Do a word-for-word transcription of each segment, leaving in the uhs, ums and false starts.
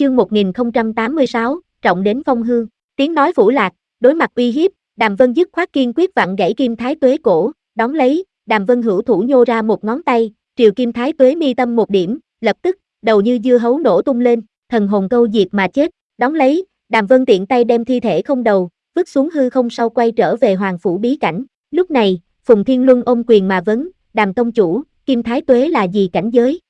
chương một nghìn không trăm tám mươi sáu, trọng đến phong hương. Tiếng nói vũ lạc, đối mặt uy hiếp, Đàm Vân dứt khoát kiên quyết vặn gãy Kim Thái Tuế cổ, đón lấy, Đàm Vân hữu thủ nhô ra một ngón tay, triều Kim Thái Tuế mi tâm một điểm, lập tức, đầu như dưa hấu nổ tung lên, thần hồn câu diệt mà chết, đón lấy, Đàm Vân tiện tay đem thi thể không đầu, vứt xuống hư không sau quay trở về hoàng phủ bí cảnh. Lúc này, Phùng Thiên Luân ôm quyền mà vấn, Đàm tông chủ, Kim Thái Tuế là gì cảnh giới?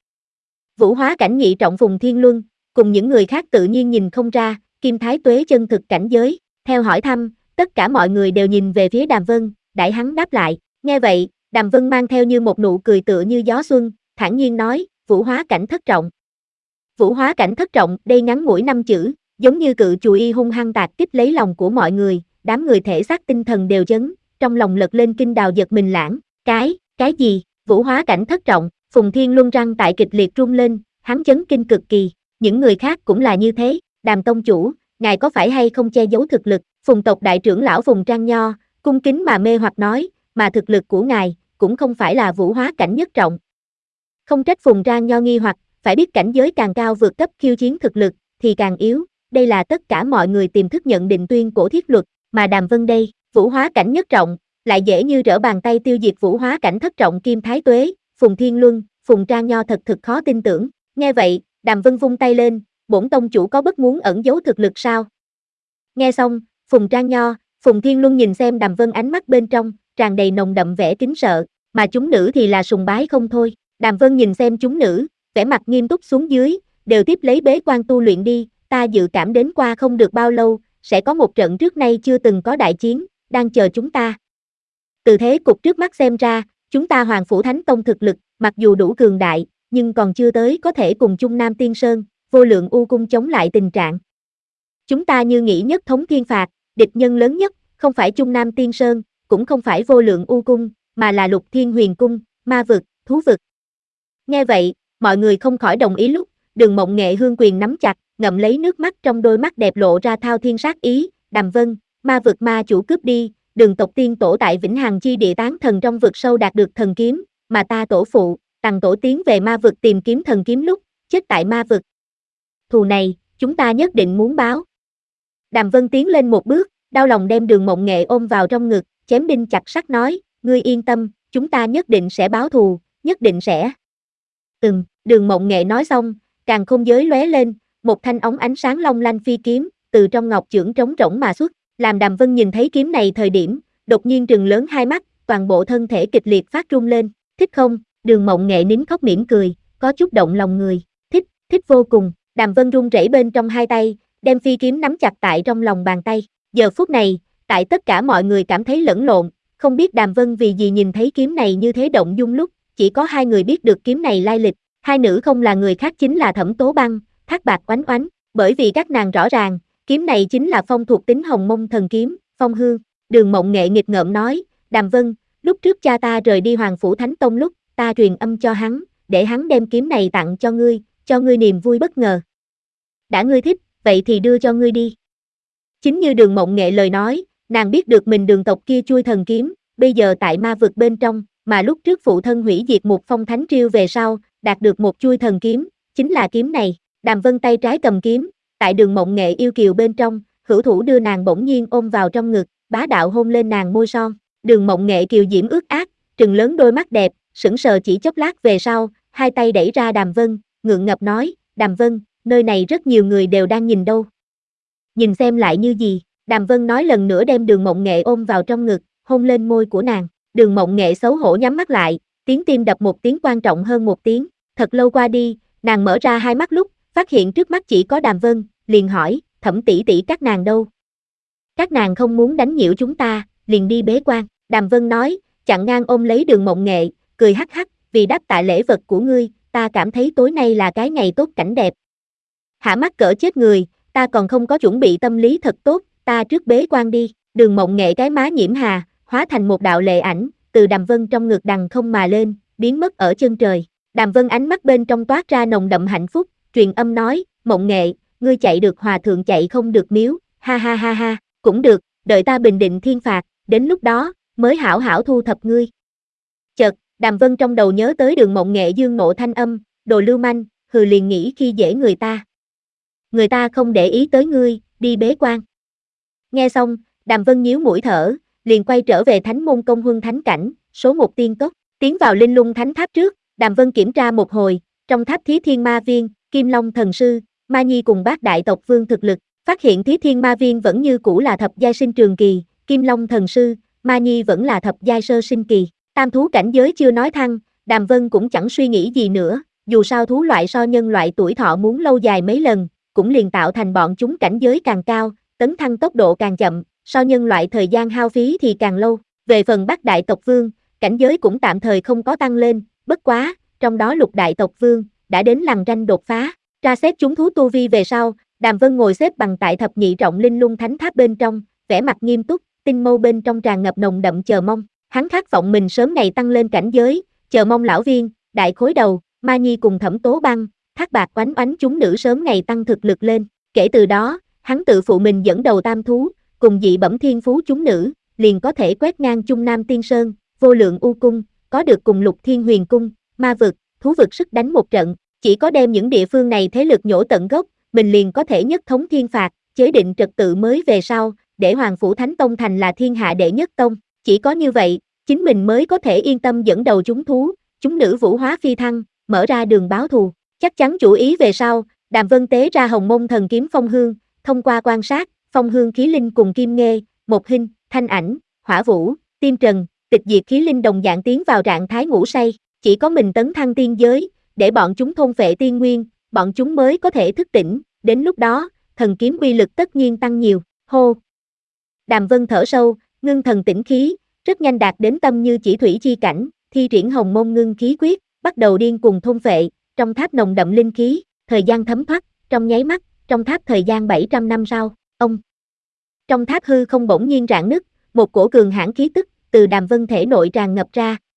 Vũ hóa cảnh nhị trọng Phùng Thiên Luân, cùng những người khác tự nhiên nhìn không ra, Kim Thái Tuế chân thực cảnh giới. Theo hỏi thăm, tất cả mọi người đều nhìn về phía Đàm Vân, đãi hắn đáp lại. Nghe vậy, Đàm Vân mang theo như một nụ cười tựa như gió xuân, thản nhiên nói, vũ hóa cảnh thất trọng. Vũ hóa cảnh thất trọng, đây ngắn ngủi năm chữ, giống như cự chùy y hung hăng tạc kích lấy lòng của mọi người, đám người thể xác tinh thần đều chấn, trong lòng lật lên kinh đào giật mình lãng, cái, cái gì, vũ hóa cảnh thất trọng, Phùng Thiên Luân răng tại kịch liệt rung lên, hắn chấn kinh cực kỳ, những người khác cũng là như thế, Đàm tông chủ, ngài có phải hay không che giấu thực lực, Phùng tộc đại trưởng lão Phùng Trang Nho, cung kính mà mê hoặc nói, mà thực lực của ngài, cũng không phải là vũ hóa cảnh nhất trọng. Không trách Phùng Trang Nho nghi hoặc, phải biết cảnh giới càng cao vượt cấp khiêu chiến thực lực, thì càng yếu, đây là tất cả mọi người tiềm thức nhận định tuyên cổ thiết luật, mà Đàm Vân đây, vũ hóa cảnh nhất trọng, lại dễ như trở bàn tay tiêu diệt vũ hóa cảnh thất trọng Kim Thái Tuế, Phùng Thiên Luân, Phùng Trang Nho thật thực khó tin tưởng, nghe vậy, Đàm Vân vung tay lên, bổn tông chủ có bất muốn ẩn giấu thực lực sao? Nghe xong, Phùng Trang Nho, Phùng Thiên Luân nhìn xem Đàm Vân ánh mắt bên trong, tràn đầy nồng đậm vẻ kính sợ, mà chúng nữ thì là sùng bái không thôi. Đàm Vân nhìn xem chúng nữ, vẻ mặt nghiêm túc xuống dưới, đều tiếp lấy bế quan tu luyện đi, ta dự cảm đến qua không được bao lâu, sẽ có một trận trước nay chưa từng có đại chiến, đang chờ chúng ta. Từ thế cục trước mắt xem ra, chúng ta Hoàng Phủ Thánh Tông thực lực, mặc dù đủ cường đại, nhưng còn chưa tới có thể cùng Trung Nam Tiên Sơn, Vô Lượng U Cung chống lại tình trạng. Chúng ta như nghĩ nhất thống thiên phạt, địch nhân lớn nhất, không phải Trung Nam Tiên Sơn, cũng không phải Vô Lượng U Cung, mà là Lục Thiên Huyền Cung, ma vực, thú vực. Nghe vậy, mọi người không khỏi đồng ý lúc, Đường Mộng Nghệ hương quyền nắm chặt, ngậm lấy nước mắt trong đôi mắt đẹp lộ ra thao thiên sát ý, Đàm Vân, ma vực ma chủ cướp đi, Đường tộc tiên tổ tại Vĩnh Hằng chi địa tán thần trong vực sâu đạt được thần kiếm, mà ta tổ phụ, Tằng tổ tiến về ma vực tìm kiếm thần kiếm lúc, chết tại ma vực. Thù này, chúng ta nhất định muốn báo. Đàm Vân tiến lên một bước, đau lòng đem Đường Mộng Nghệ ôm vào trong ngực, chém đinh chặt sắt nói, ngươi yên tâm, chúng ta nhất định sẽ báo thù, nhất định sẽ. Ừm, Đường Mộng Nghệ nói xong, càng không giới lóe lên, một thanh ống ánh sáng long lanh phi kiếm, từ trong ngọc chưởng trống rỗng mà xuất, làm Đàm Vân nhìn thấy kiếm này thời điểm, đột nhiên trừng lớn hai mắt, toàn bộ thân thể kịch liệt phát run lên, thích không? Đường Mộng Nghệ nín khóc mỉm cười, có chút động lòng người, thích, thích vô cùng, Đàm Vân run rẩy bên trong hai tay, đem phi kiếm nắm chặt tại trong lòng bàn tay, giờ phút này, tại tất cả mọi người cảm thấy lẫn lộn, không biết Đàm Vân vì gì nhìn thấy kiếm này như thế động dung lúc, chỉ có hai người biết được kiếm này lai lịch, hai nữ không là người khác chính là Thẩm Tố Băng, Thác Bạc Oánh Oánh, bởi vì các nàng rõ ràng, kiếm này chính là phong thuộc tính Hồng Mông thần kiếm, Phong Hương. Đường Mộng Nghệ nghịch ngợm nói, Đàm Vân, lúc trước cha ta rời đi Hoàng Phủ Thánh Tông lúc, ta truyền âm cho hắn, để hắn đem kiếm này tặng cho ngươi, cho ngươi niềm vui bất ngờ. Đã ngươi thích, vậy thì đưa cho ngươi đi. Chính như Đường Mộng Nghệ lời nói, nàng biết được mình Đường tộc kia chui thần kiếm, bây giờ tại ma vực bên trong, mà lúc trước phụ thân hủy diệt một phong thánh triêu về sau, đạt được một chui thần kiếm, chính là kiếm này. Đàm Vân tay trái cầm kiếm, tại Đường Mộng Nghệ yêu kiều bên trong, hữu thủ đưa nàng bỗng nhiên ôm vào trong ngực, bá đạo hôn lên nàng môi son. Đường Mộng Nghệ kiều diễm ướt át, trừng lớn đôi mắt đẹp, sững sờ chỉ chốc lát về sau, hai tay đẩy ra Đàm Vân, ngượng ngập nói, Đàm Vân, nơi này rất nhiều người đều đang nhìn đâu. Nhìn xem lại như gì, Đàm Vân nói lần nữa đem Đường Mộng Nghệ ôm vào trong ngực, hôn lên môi của nàng. Đường Mộng Nghệ xấu hổ nhắm mắt lại, tiếng tim đập một tiếng quan trọng hơn một tiếng, thật lâu qua đi, nàng mở ra hai mắt lúc, phát hiện trước mắt chỉ có Đàm Vân, liền hỏi, Thẩm tỷ tỷ các nàng đâu? Các nàng không muốn đánh nhiễu chúng ta, liền đi bế quan, Đàm Vân nói, chặn ngang ôm lấy Đường Mộng Nghệ, cười hắc hắc, vì đáp tạ lễ vật của ngươi, ta cảm thấy tối nay là cái ngày tốt cảnh đẹp. Hả mắt cỡ chết người, ta còn không có chuẩn bị tâm lý thật tốt, ta trước bế quan đi, Đường Mộng Nghệ cái má nhiễm hà, hóa thành một đạo lệ ảnh, từ Đàm Vân trong ngực đằng không mà lên, biến mất ở chân trời. Đàm Vân ánh mắt bên trong toát ra nồng đậm hạnh phúc, truyền âm nói, Mộng Nghệ, ngươi chạy được hòa thượng chạy không được miếu, ha ha ha ha, cũng được, đợi ta bình định thiên phạt, đến lúc đó, mới hảo hảo thu thập ngươi. Chợt, Đàm Vân trong đầu nhớ tới Đường Mộng Nghệ dương nộ thanh âm, đồ lưu manh, hừ liền nghĩ khi dễ người ta. người ta không để ý tới ngươi, đi bế quan. Nghe xong, Đàm Vân nhíu mũi thở, liền quay trở về Thánh môn Công Huân Thánh cảnh, số một tiên cốc, tiến vào Linh Lung Thánh tháp trước, Đàm Vân kiểm tra một hồi, trong tháp Thí Thiên Ma Viên, Kim Long Thần Sư, Ma Nhi cùng bát đại tộc vương thực lực, phát hiện Thí Thiên Ma Viên vẫn như cũ là thập giai sinh trường kỳ, Kim Long Thần Sư, Ma Nhi vẫn là thập giai sơ sinh kỳ, tam thú cảnh giới chưa nói thăng, Đàm Vân cũng chẳng suy nghĩ gì nữa, dù sao thú loại so nhân loại tuổi thọ muốn lâu dài mấy lần, cũng liền tạo thành bọn chúng cảnh giới càng cao, tấn thăng tốc độ càng chậm, so nhân loại thời gian hao phí thì càng lâu. Về phần bát đại tộc vương, cảnh giới cũng tạm thời không có tăng lên, bất quá, trong đó lục đại tộc vương, đã đến lằn ranh đột phá. Tra xét chúng thú tu vi về sau, Đàm Vân ngồi xếp bằng tại thập nhị trọng Linh Lung Thánh tháp bên trong, vẻ mặt nghiêm túc, tinh mâu bên trong tràn ngập nồng đậm chờ mong. Hắn khát vọng mình sớm ngày tăng lên cảnh giới, chờ mong lão viên, đại khối đầu, Ma Nhi cùng Thẩm Tố Băng, Thác Bạc Oánh Oánh chúng nữ sớm ngày tăng thực lực lên. Kể từ đó, hắn tự phụ mình dẫn đầu tam thú, cùng dị bẩm thiên phú chúng nữ, liền có thể quét ngang Trung Nam Tiên Sơn, Vô Lượng U Cung, có được cùng Lục Thiên Huyền Cung, Ma vực, thú vực sức đánh một trận. Chỉ có đem những địa phương này thế lực nhổ tận gốc, mình liền có thể nhất thống thiên phạt, chế định trật tự mới về sau, để Hoàng Phủ Thánh Tông thành là thiên hạ đệ nhất tông. Chỉ có như vậy, chính mình mới có thể yên tâm dẫn đầu chúng thú, chúng nữ vũ hóa phi thăng, mở ra đường báo thù. Chắc chắn chủ ý về sau, Đàm Vân tế ra Hồng Mông Thần Kiếm Phong Hương, thông qua quan sát, Phong Hương khí linh cùng Kim Nghê, Một Hinh, Thanh Ảnh, Hỏa Vũ, Tim Trần, Tịch Diệt khí linh đồng dạng tiến vào trạng thái ngủ say, chỉ có mình tấn thăng tiên giới, để bọn chúng thôn phệ tiên nguyên, bọn chúng mới có thể thức tỉnh, đến lúc đó, thần kiếm uy lực tất nhiên tăng nhiều. Hô! Đàm Vân thở sâu, ngưng thần tĩnh khí, rất nhanh đạt đến tâm như chỉ thủy chi cảnh, thi triển Hồng Mông ngưng khí quyết, bắt đầu điên cuồng thôn phệ, trong tháp nồng đậm linh khí, thời gian thấm thoát, trong nháy mắt, trong tháp thời gian bảy trăm năm sau, ông. Trong tháp hư không bỗng nhiên rạn nứt, một cổ cường hãn khí tức từ Đàm Vân thể nội tràn ngập ra,